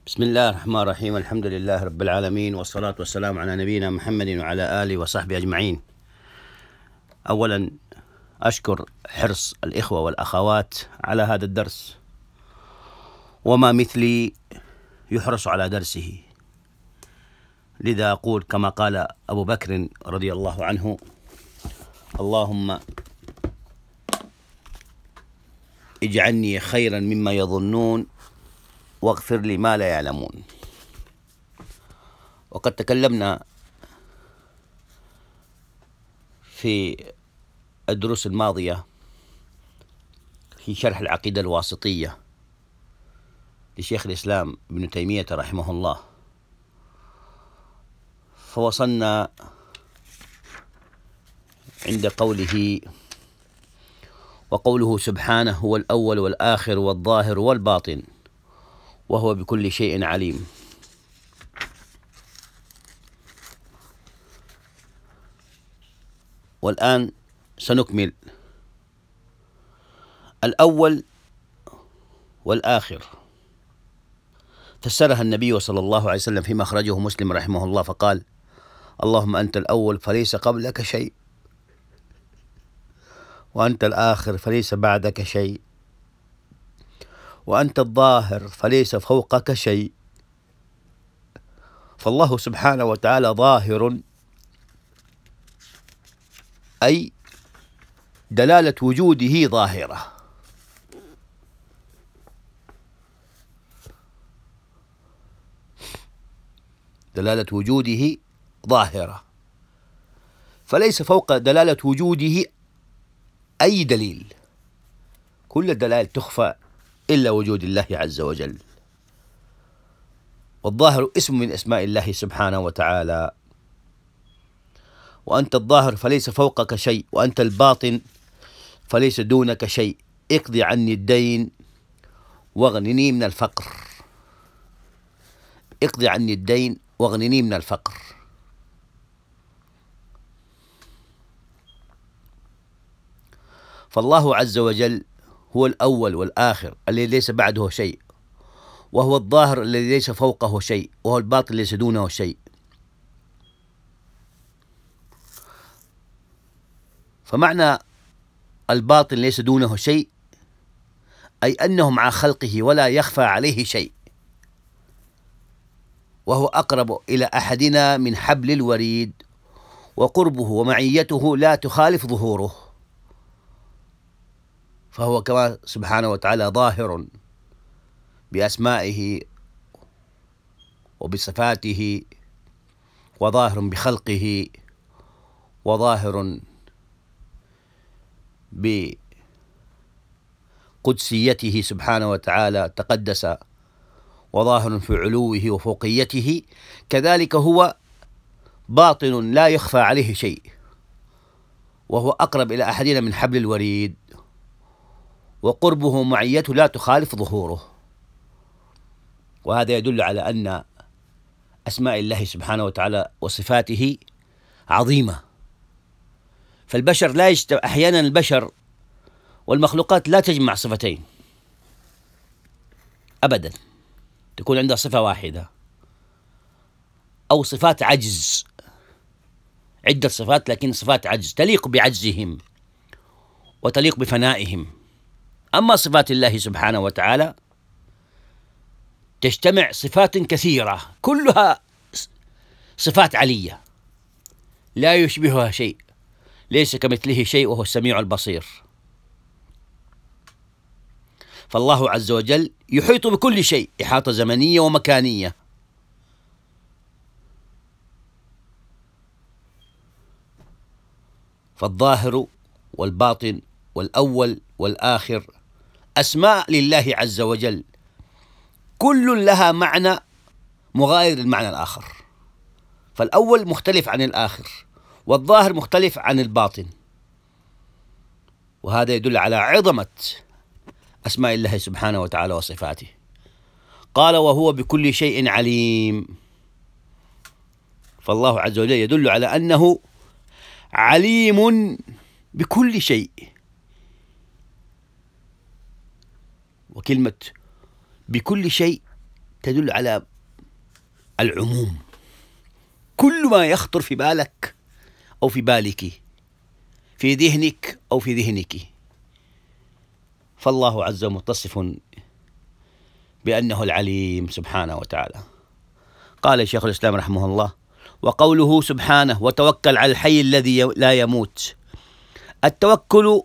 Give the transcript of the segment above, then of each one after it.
بسم الله الرحمن الرحيم. الحمد لله رب العالمين، والصلاة والسلام على نبينا محمد وعلى آله وصحبه أجمعين. أولا أشكر حرص الإخوة والأخوات على هذا الدرس، وما مثلي يحرص على درسه، لذا أقول كما قال أبو بكر رضي الله عنه: اللهم اجعلني خيرا مما يظنون واغفر لي ما لا يعلمون. وقد تكلمنا في الدروس الماضية في شرح العقيدة الواسطية لشيخ الإسلام ابن تيمية رحمه الله، فوصلنا عند قوله: وقوله سبحانه هو الأول والآخر والظاهر والباطن وهو بكل شيء عليم. والآن سنكمل الأول والآخر. فسرها النبي صلى الله عليه وسلم فيما أخرجه مسلم رحمه الله فقال: اللهم أنت الأول فليس قبلك شيء، وأنت الآخر فليس بعدك شيء، وأنت الظاهر فليس فوقك شيء. فالله سبحانه وتعالى ظاهر، أي دلالة وجوده ظاهرة، دلالة وجوده ظاهرة، فليس فوق دلالة وجوده أي دليل. كل الدلائل تخفى إلا وجود الله عز وجل. والظاهر اسم من أسماء الله سبحانه وتعالى. وأنت الظاهر فليس فوقك شيء، وأنت الباطن فليس دونك شيء. اقضي عني الدين واغنني من الفقر. اقضي عني الدين واغنني من الفقر. فالله عز وجل هو الأول والآخر الذي ليس بعده شيء، وهو الظاهر الذي ليس فوقه شيء، وهو الباطن ليس دونه شيء. فمعنى الباطن ليس دونه شيء أي أنه مع خلقه ولا يخفى عليه شيء، وهو أقرب إلى أحدنا من حبل الوريد، وقربه ومعيته لا تخالف ظهوره. فهو كما سبحانه وتعالى ظاهر بأسمائه وبصفاته، وظاهر بخلقه، وظاهر بقدسيته سبحانه وتعالى تقدس، وظاهر في علوه وفوقيته. كذلك هو باطن لا يخفى عليه شيء، وهو أقرب إلى أحدنا من حبل الوريد، وقربه ومعيته لا تخالف ظهوره. وهذا يدل على أن أسماء الله سبحانه وتعالى وصفاته عظيمة. فالبشر لا أحيانا البشر والمخلوقات لا تجمع صفتين أبدا، تكون عندها صفة واحدة، أو صفات عجز، عدة صفات لكن صفات عجز تليق بعجزهم وتليق بفنائهم. أما صفات الله سبحانه وتعالى تجتمع صفات كثيرة كلها صفات علية لا يشبهها شيء، ليس كمثله شيء وهو السميع البصير. فالله عز وجل يحيط بكل شيء إحاطة زمنية ومكانية. فالظاهر والباطن والأول والآخر أسماء لله عز وجل، كل لها معنى مغاير للمعنى الآخر. فالأول مختلف عن الآخر، والظاهر مختلف عن الباطن. وهذا يدل على عظمة أسماء الله سبحانه وتعالى وصفاته. قال: وهو بكل شيء عليم. فالله عز وجل يدل على أنه عليم بكل شيء. وكلمة بكل شيء تدل على العموم، كل ما يخطر في بالك أو في بالك، في ذهنك أو في ذهنك، فالله عز وجل متصف بأنه العليم سبحانه وتعالى. قال شيخ الإسلام رحمه الله: وقوله سبحانه: وتوكل على الحي الذي لا يموت. التوكل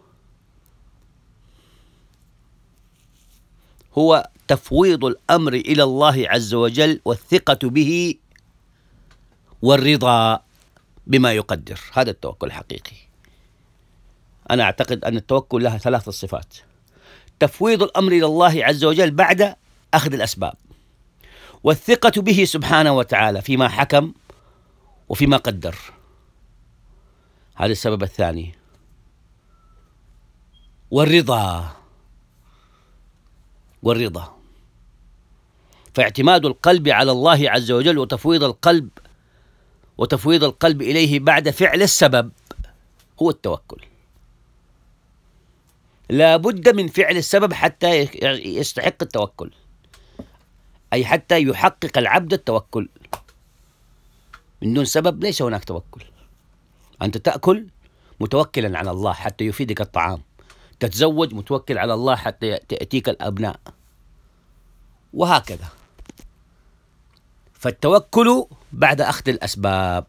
هو تفويض الأمر إلى الله عز وجل والثقة به والرضا بما يقدر. هذا التوكل الحقيقي. أنا أعتقد أن التوكل لها 3 صفات: تفويض الأمر إلى الله عز وجل بعد أخذ الأسباب، والثقة به سبحانه وتعالى فيما حكم وفيما قدر. هذا السبب الثاني. والرضا، فاعتماد القلب على الله عز وجل وتفويض القلب إليه بعد فعل السبب هو التوكل. لا بد من فعل السبب حتى يستحق التوكل، أي حتى يحقق العبد التوكل. من دون سبب ليس هناك توكل. أنت تأكل متوكلا على الله حتى يفيدك الطعام، تتزوج متوكل على الله حتى يأتيك الأبناء، وهكذا. فالتوكل بعد أخذ الأسباب.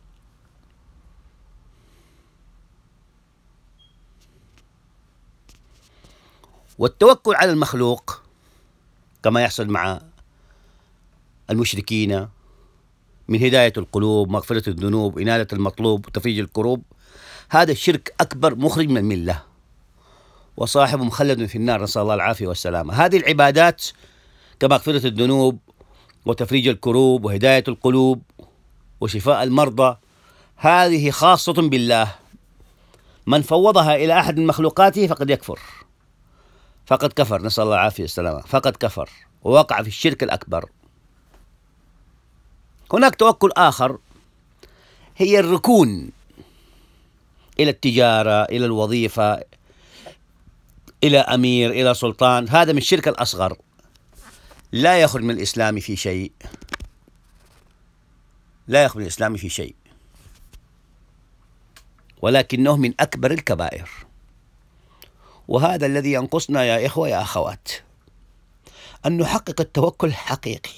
والتوكل على المخلوق كما يحصل مع المشركين من هداية القلوب، مغفرة الذنوب، إنالة المطلوب، وتفريج الكروب، هذا الشرك أكبر مخرج من الملة، وصاحبه مخلد في النار، نسأل الله العافية والسلامة. هذه العبادات كمغفرة الذنوب وتفريج الكروب وهداية القلوب وشفاء المرضى، هذه خاصة بالله. من فوضها إلى أحد من مخلوقاته فقد يكفر، فقد كفر، نسأل الله العافية والسلامة، فقد كفر ووقع في الشرك الأكبر. هناك توكل آخر، هي الركون إلى التجارة، إلى الوظيفة، إلى أمير، إلى سلطان. هذا من الشرك الأصغر، لا يخرج من الإسلام في شيء، لا يخرج من الإسلام في شيء، ولكنه من أكبر الكبائر. وهذا الذي ينقصنا يا إخوة يا أخوات، أن نحقق التوكل الحقيقي.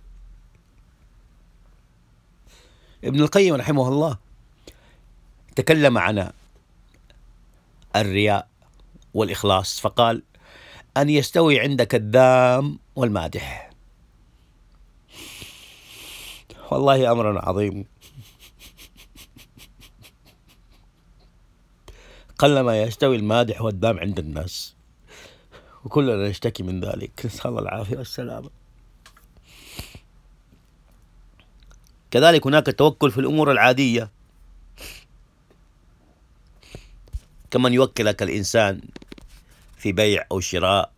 ابن القيم رحمه الله تكلم عن الرياء والإخلاص فقال: أن يستوي عندك الذام والمادح. والله أمر عظيم، قلما يستوي المادح والذام عند الناس، وكلنا نشتكي من ذلك، نسأل الله العافية والسلامة. كذلك هناك التوكل في الأمور العادية، كمن يوكلك الإنسان في بيع أو شراء،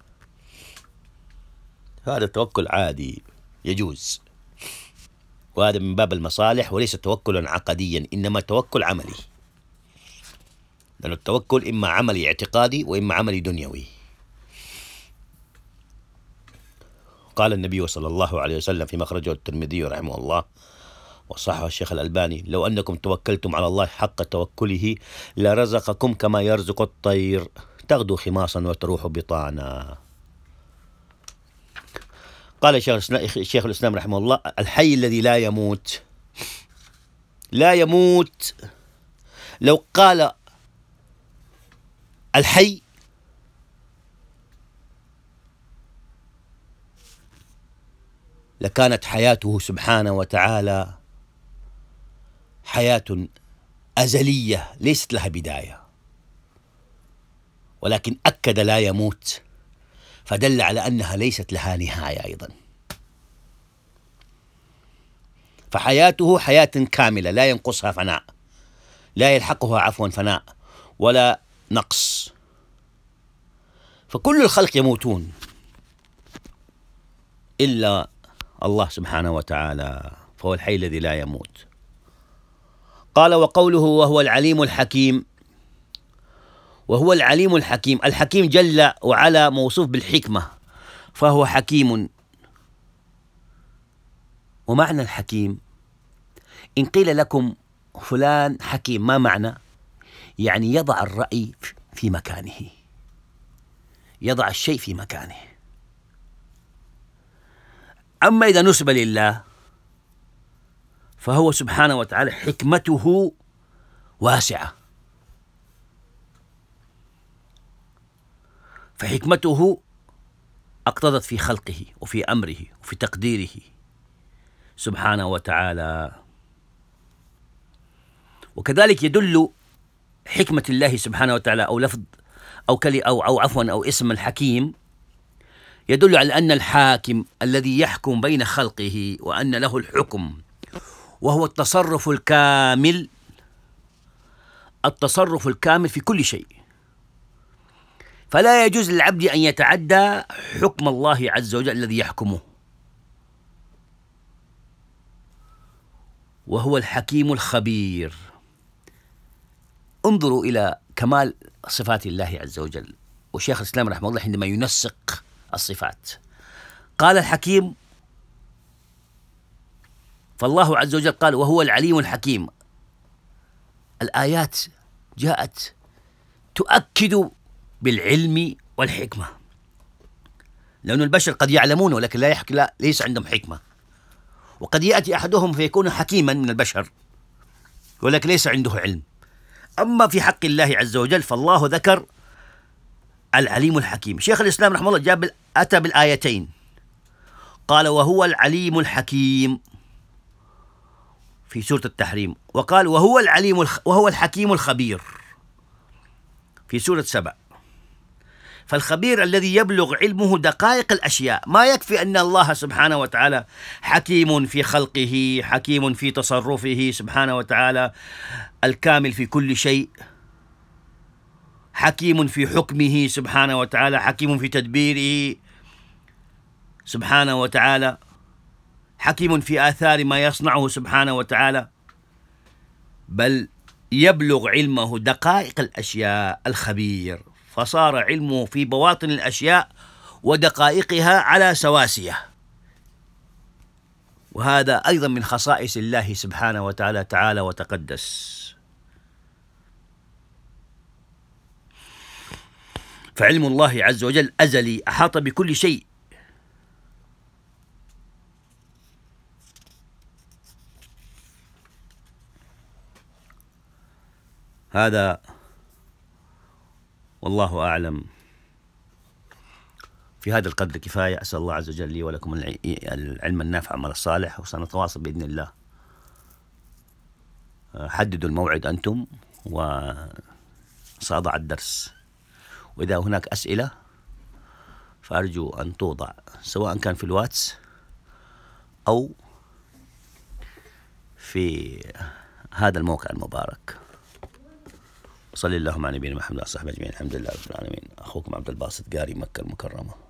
هذا توكل عادي يجوز، وهذا من باب المصالح وليس توكلا عقديا، إنما توكل عملي، لأن التوكل إما عملي اعتقادي وإما عملي دنيوي. قال النبي صلى الله عليه وسلم فيما أخرجه الترمذي رحمه الله وصححه الشيخ الألباني: لو أنكم توكلتم على الله حق توكله لرزقكم كما يرزق الطير تغدو خماصا وتروح بطانا. قال الشيخ الإسلام رحمه الله: الحي الذي لا يموت. لا يموت، لو قال الحي لكانت حياته سبحانه وتعالى حياة أزلية ليست لها بداية، ولكن أكد لا يموت فدل على أنها ليست لها نهاية أيضا. فحياته حياة كاملة لا ينقصها فناء، لا يلحقها عفوا فناء ولا نقص. فكل الخلق يموتون إلا الله سبحانه وتعالى، فهو الحي الذي لا يموت. قال: وقوله وهو العليم الحكيم. وهو العليم الحكيم، الحكيم جل وعلا موصوف بالحكمة، فهو حكيم ومعنى الحكيم، إن قيل لكم فلان حكيم، ما معنى؟ يعني يضع الرأي في مكانه، يضع الشيء في مكانه. أما إذا نسب لله فهو سبحانه وتعالى حكمته واسعة، فحكمته اقتضت في خلقه وفي أمره وفي تقديره سبحانه وتعالى. وكذلك يدل حكمة الله سبحانه وتعالى أو لفظ أو اسم الحكيم يدل على أن الحاكم الذي يحكم بين خلقه وأن له الحكم وهو التصرف الكامل في كل شيء، فلا يجوز للعبد أن يتعدى حكم الله عز وجل الذي يحكمه، وهو الحكيم الخبير. انظروا إلى كمال صفات الله عز وجل. وشيخ الإسلام رحمه الله عندما ينسق الصفات قال الحكيم، فالله عز وجل قال وهو العليم الحكيم. الآيات جاءت تؤكد بالعلم والحكمة، لأن البشر قد يعلمون ولكن ليس عندهم حكمة، وقد يأتي أحدهم فيكون حكيما من البشر ولكن ليس عنده علم. أما في حق الله عز وجل فالله ذكر العليم الحكيم. شيخ الإسلام رحمه الله أتى بالآيتين، قال وهو العليم الحكيم في سورة التحريم، وقال وهو الحكيم الخبير في سورة سبأ. فالخبير الذي يبلغ علمه دقائق الأشياء. ما يكفي أن الله سبحانه وتعالى حكيم في خلقه، حكيم في تصرفه سبحانه وتعالى الكامل في كل شيء، حكيم في حكمه سبحانه وتعالى، حكيم في تدبيره سبحانه وتعالى، حكيم في آثار ما يصنعه سبحانه وتعالى، بل يبلغ علمه دقائق الأشياء الخبير، فصار علمه في بواطن الأشياء ودقائقها على سواسية. وهذا أيضا من خصائص الله سبحانه وتعالى تعالى وتقدس. فعلم الله عز وجل أزلي، أحاط بكل شيء. هذا والله أعلم. في هذا القدر كفاية. أسأل الله عز وجل لي ولكم العلم النافع والعمل الصالح، وسنتواصل بإذن الله. حددوا الموعد أنتم وسأضع الدرس، وإذا هناك أسئلة فأرجو أن توضع سواء كان في الواتس أو في هذا الموقع المبارك. صلى اللهم على نبينا محمد وعلى آله وصحبه أجمعين. الحمد لله رب العالمين. أخوكم عبد الباسط قاري، مكة المكرمة.